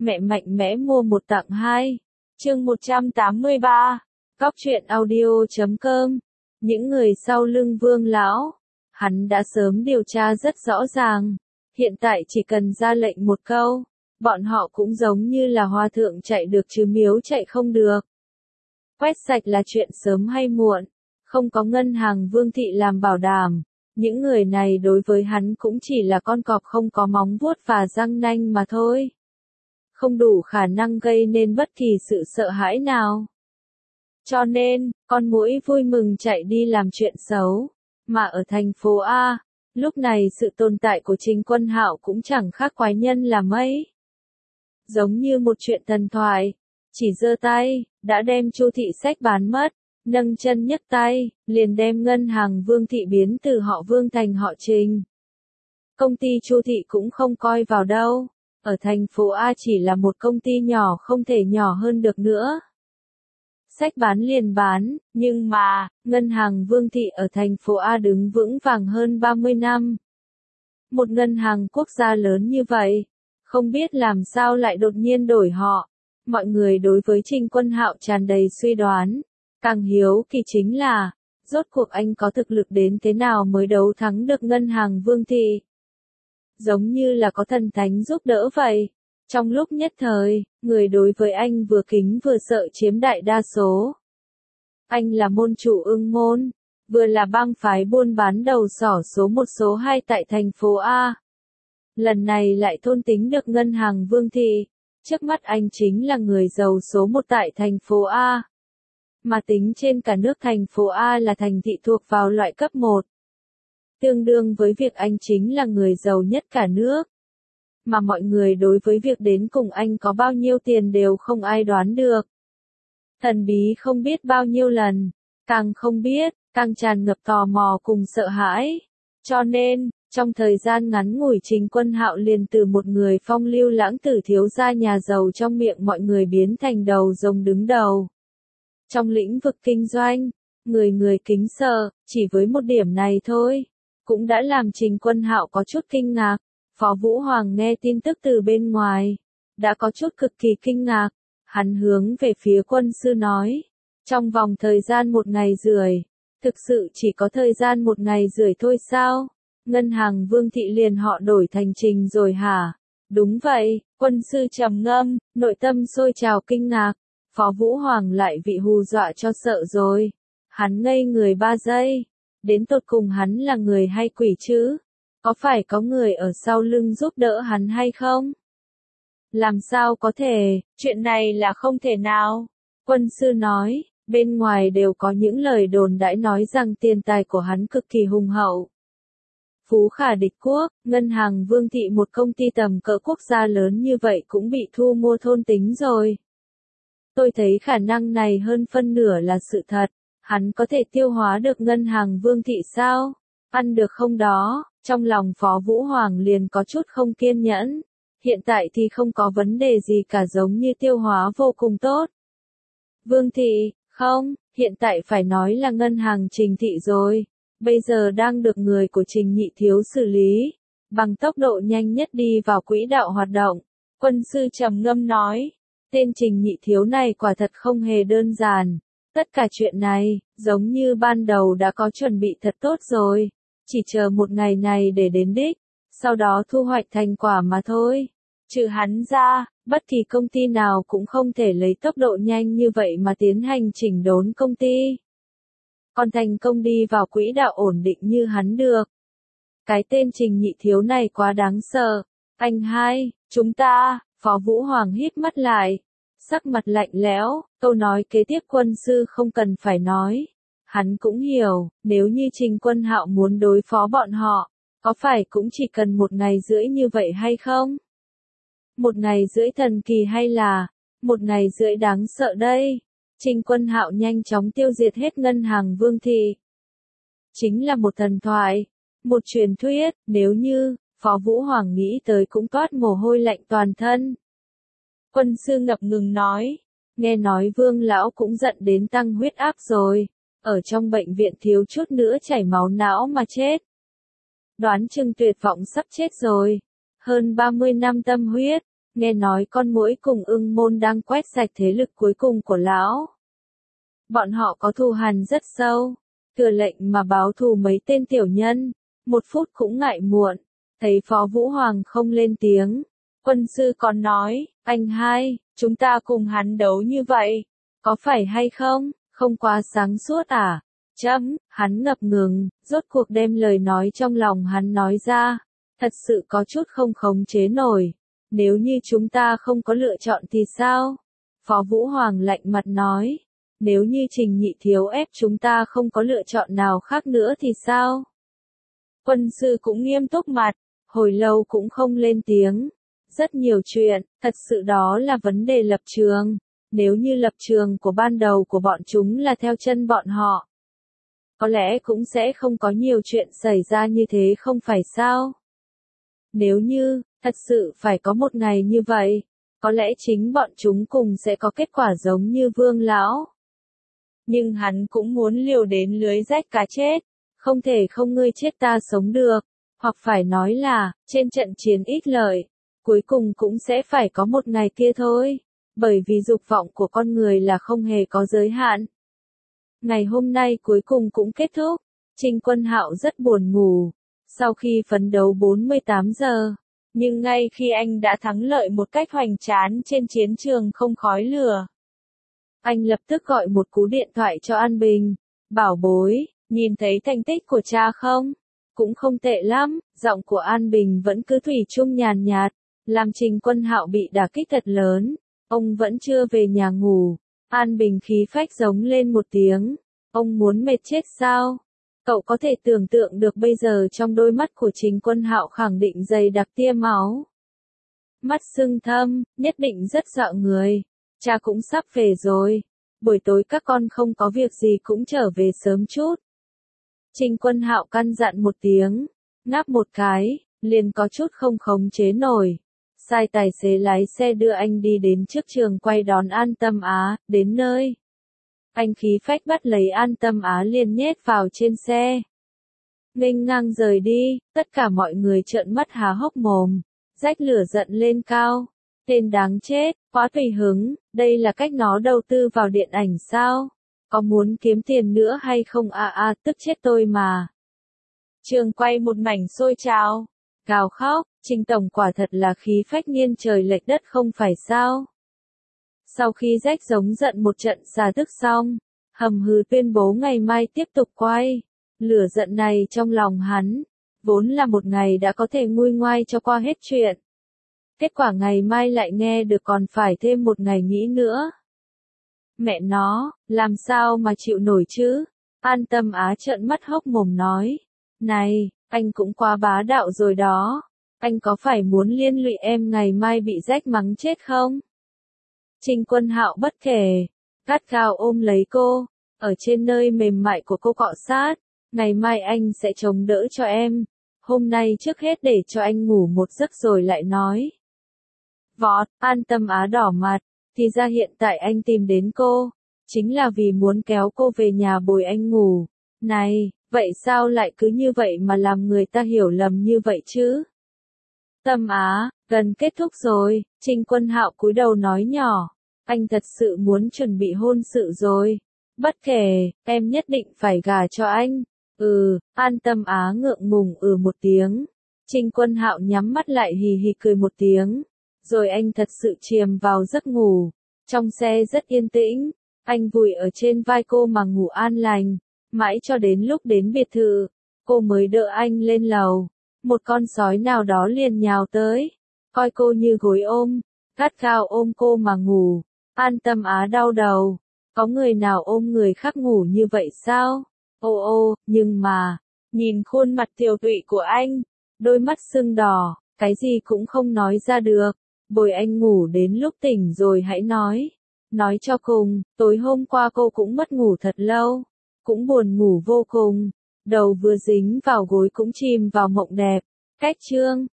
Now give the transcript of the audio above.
Mẹ mạnh mẽ mua một tặng hai. Chương 183. Góc truyện audio.com. Những người sau lưng Vương lão, hắn đã sớm điều tra rất rõ ràng, hiện tại chỉ cần ra lệnh một câu, bọn họ cũng giống như là hòa thượng chạy được chứ miếu chạy không được. Quét sạch là chuyện sớm hay muộn, không có ngân hàng Vương thị làm bảo đảm, những người này đối với hắn cũng chỉ là con cọp không có móng vuốt và răng nanh mà thôi. Không đủ khả năng gây nên bất kỳ sự sợ hãi nào. Cho nên, con muỗi vui mừng chạy đi làm chuyện xấu. Mà ở thành phố A, lúc này sự tồn tại của Trình Quân Hạo cũng chẳng khác quái nhân là mấy. Giống như một chuyện thần thoại, chỉ giơ tay, đã đem Chu thị sách bán mất, nâng chân nhấc tay, liền đem ngân hàng Vương thị biến từ họ Vương thành họ Trình. Công ty Chu thị cũng không coi vào đâu, ở thành phố A chỉ là một công ty nhỏ không thể nhỏ hơn được nữa. Sách bán liền bán, nhưng mà, ngân hàng Vương thị ở thành phố A đứng vững vàng hơn 30 năm. Một ngân hàng quốc gia lớn như vậy, không biết làm sao lại đột nhiên đổi họ. Mọi người đối với Trình Quân Hạo tràn đầy suy đoán. Càng hiếu kỳ chính là, rốt cuộc anh có thực lực đến thế nào mới đấu thắng được ngân hàng Vương thị. Giống như là có thần thánh giúp đỡ vậy. Trong lúc nhất thời, người đối với anh vừa kính vừa sợ chiếm đại đa số. Anh là môn chủ Ưng Môn, vừa là bang phái buôn bán đầu sỏ số 1 số 2 tại thành phố A. Lần này lại thôn tính được ngân hàng Vương thị, trước mắt anh chính là người giàu số 1 tại thành phố A. Mà tính trên cả nước thành phố A là thành thị thuộc vào loại cấp 1. Tương đương với việc anh chính là người giàu nhất cả nước. Mà mọi người đối với việc đến cùng anh có bao nhiêu tiền đều không ai đoán được. Thần bí không biết bao nhiêu lần, càng không biết, càng tràn ngập tò mò cùng sợ hãi. Cho nên, trong thời gian ngắn ngủi Trình Quân Hạo liền từ một người phong lưu lãng tử thiếu gia nhà giàu trong miệng mọi người biến thành đầu rồng đứng đầu. Trong lĩnh vực kinh doanh, người người kính sợ, chỉ với một điểm này thôi, cũng đã làm Trình Quân Hạo có chút kinh ngạc. Phó Vũ Hoàng nghe tin tức từ bên ngoài, đã có chút cực kỳ kinh ngạc, hắn hướng về phía quân sư nói, trong vòng thời gian 1 ngày rưỡi, thực sự chỉ có thời gian 1 ngày rưỡi thôi sao? Ngân hàng Vương thị liền họ đổi thành Trình rồi hả? Đúng vậy, quân sư trầm ngâm, nội tâm sôi trào kinh ngạc, Phó Vũ Hoàng lại bị hù dọa cho sợ rồi, hắn ngây người 3 giây, đến tột cùng hắn là người hay quỷ chứ? Có phải có người ở sau lưng giúp đỡ hắn hay không? Làm sao có thể, chuyện này là không thể nào. Quân sư nói, bên ngoài đều có những lời đồn đãi nói rằng tiền tài của hắn cực kỳ hùng hậu. Phú khả địch quốc, ngân hàng Vương thị một công ty tầm cỡ quốc gia lớn như vậy cũng bị thu mua thôn tính rồi. Tôi thấy khả năng này hơn phân nửa là sự thật, hắn có thể tiêu hóa được ngân hàng Vương thị sao? Ăn được không đó? Trong lòng Phó Vũ Hoàng liền có chút không kiên nhẫn. Hiện tại thì không có vấn đề gì cả, giống như tiêu hóa vô cùng tốt. Vương thị, không, hiện tại phải nói là ngân hàng Trình thị rồi. Bây giờ đang được người của Trình nhị thiếu xử lý. Bằng tốc độ nhanh nhất đi vào quỹ đạo hoạt động. Quân sư trầm ngâm nói. Tên Trình nhị thiếu này quả thật không hề đơn giản. Tất cả chuyện này, giống như ban đầu đã có chuẩn bị thật tốt rồi. Chỉ chờ một ngày này để đến đích, sau đó thu hoạch thành quả mà thôi. Trừ hắn ra, bất kỳ công ty nào cũng không thể lấy tốc độ nhanh như vậy mà tiến hành chỉnh đốn công ty. Còn thành công đi vào quỹ đạo ổn định như hắn được. Cái tên Trình nhị thiếu này quá đáng sợ. Anh hai, chúng ta, Phó Vũ Hoàng hít mắt lại. Sắc mặt lạnh lẽo, câu nói kế tiếp quân sư không cần phải nói. Hắn cũng hiểu, nếu như Trình Quân Hạo muốn đối phó bọn họ, có phải cũng chỉ cần 1 ngày rưỡi như vậy hay không? 1 ngày rưỡi thần kỳ hay là 1 ngày rưỡi đáng sợ đây? Trình Quân Hạo nhanh chóng tiêu diệt hết ngân hàng Vương thị. Chính là một thần thoại, một truyền thuyết, nếu như, Phó Vũ Hoàng nghĩ tới cũng toát mồ hôi lạnh toàn thân. Quân sư ngập ngừng nói, nghe nói Vương lão cũng giận đến tăng huyết áp rồi. Ở trong bệnh viện thiếu chút nữa chảy máu não mà chết. Đoán chừng tuyệt vọng sắp chết rồi. Hơn 30 năm tâm huyết, nghe nói con muỗi cùng Ưng Môn đang quét sạch thế lực cuối cùng của lão. Bọn họ có thù hằn rất sâu, thừa lệnh mà báo thù mấy tên tiểu nhân, một phút cũng ngại muộn. Thấy Phó Vũ Hoàng không lên tiếng, quân sư còn nói, anh hai, chúng ta cùng hắn đấu như vậy, có phải hay không, không quá sáng suốt à? Hắn ngập ngừng, rốt cuộc đem lời nói trong lòng hắn nói ra, thật sự có chút không khống chế nổi. Nếu như chúng ta không có lựa chọn thì sao? Phó Vũ Hoàng lạnh mặt nói, nếu như Trình Nhị Thiếu ép chúng ta không có lựa chọn nào khác nữa thì sao? Quân sư cũng nghiêm túc mặt, hồi lâu cũng không lên tiếng. Rất nhiều chuyện, thật sự đó là vấn đề lập trường. Nếu như lập trường của ban đầu của bọn chúng là theo chân bọn họ, có lẽ cũng sẽ không có nhiều chuyện xảy ra như thế không phải sao? Nếu như, thật sự phải có một ngày như vậy, có lẽ chính bọn chúng cùng sẽ có kết quả giống như Vương Lão. Nhưng hắn cũng muốn liều đến lưới rách cá chết, không thể không ngươi chết ta sống được, hoặc phải nói là, trên trận chiến ít lợi, cuối cùng cũng sẽ phải có một ngày kia thôi, bởi vì dục vọng của con người là không hề có giới hạn. Ngày hôm nay cuối cùng cũng kết thúc, Trình Quân Hạo rất buồn ngủ, sau khi phấn đấu 48 giờ, nhưng ngay khi anh đã thắng lợi một cách hoành tráng trên chiến trường không khói lửa, anh lập tức gọi một cú điện thoại cho An Bình, bảo bối, nhìn thấy thành tích của cha không? Cũng không tệ lắm, giọng của An Bình vẫn cứ thủy chung nhàn nhạt, làm Trình Quân Hạo bị đả kích thật lớn, ông vẫn chưa về nhà ngủ. An Bình khí phách giống lên một tiếng, ông muốn mệt chết sao? Cậu có thể tưởng tượng được bây giờ trong đôi mắt của Trình Quân Hạo khẳng định dày đặc tia máu. Mắt sưng thâm, nhất định rất sợ người. Cha cũng sắp về rồi. Buổi tối các con không có việc gì cũng trở về sớm chút. Trình Quân Hạo căn dặn một tiếng, ngáp một cái, liền có chút không khống chế nổi. Sai tài xế lái xe đưa anh đi đến trước trường quay đón An Tâm Á, đến nơi. Anh khí phách bắt lấy An Tâm Á liền nhét vào trên xe. Nghênh ngang rời đi, tất cả mọi người trợn mắt há hốc mồm, rách lửa giận lên cao. Tên đáng chết, quá tùy hứng, đây là cách nó đầu tư vào điện ảnh sao? Có muốn kiếm tiền nữa hay không tức chết tôi mà. Trường quay một mảnh xôi trào, gào khóc, Trình Tổng quả thật là khí phách nghiêng trời lệch đất không phải sao? Sau khi rách giống giận một trận xả tức xong, hầm hừ tuyên bố ngày mai tiếp tục quay. Lửa giận này trong lòng hắn, vốn là một ngày đã có thể nguôi ngoai cho qua hết chuyện. Kết quả ngày mai lại nghe được còn phải thêm một ngày nghĩ nữa. Mẹ nó, làm sao mà chịu nổi chứ? An Tâm Á trợn mắt hốc mồm nói. Này, anh cũng quá bá đạo rồi đó. Anh có phải muốn liên lụy em ngày mai bị rách mắng chết không? Trình Quân Hạo bất kể, gắt gao ôm lấy cô, ở trên nơi mềm mại của cô cọ sát. Ngày mai anh sẽ chống đỡ cho em. Hôm nay trước hết để cho anh ngủ một giấc rồi lại nói. Vọt, An Tâm Á đỏ mặt, thì ra hiện tại anh tìm đến cô, chính là vì muốn kéo cô về nhà bồi anh ngủ. Này, vậy sao lại cứ như vậy mà làm người ta hiểu lầm như vậy chứ? Tâm Á, gần kết thúc rồi, Trình Quân Hạo cúi đầu nói nhỏ, anh thật sự muốn chuẩn bị hôn sự rồi. Bất kể, em nhất định phải gả cho anh. An Tâm Á ngượng ngùng một tiếng. Trình Quân Hạo nhắm mắt lại hì hì cười một tiếng. Rồi anh thật sự chìm vào giấc ngủ. Trong xe rất yên tĩnh, anh vùi ở trên vai cô mà ngủ an lành. Mãi cho đến lúc đến biệt thự, cô mới đỡ anh lên lầu. Một con sói nào đó liền nhào tới, coi cô như gối ôm, gắt gao ôm cô mà ngủ. An Tâm Á đau đầu, có người nào ôm người khác ngủ như vậy sao? Nhưng mà, nhìn khuôn mặt tiều tụy của anh, đôi mắt sưng đỏ, cái gì cũng không nói ra được. Bồi anh ngủ đến lúc tỉnh rồi hãy nói. Nói cho cùng, tối hôm qua cô cũng mất ngủ thật lâu, cũng buồn ngủ vô cùng. Đầu vừa dính vào gối cũng chìm vào mộng đẹp. Cách chương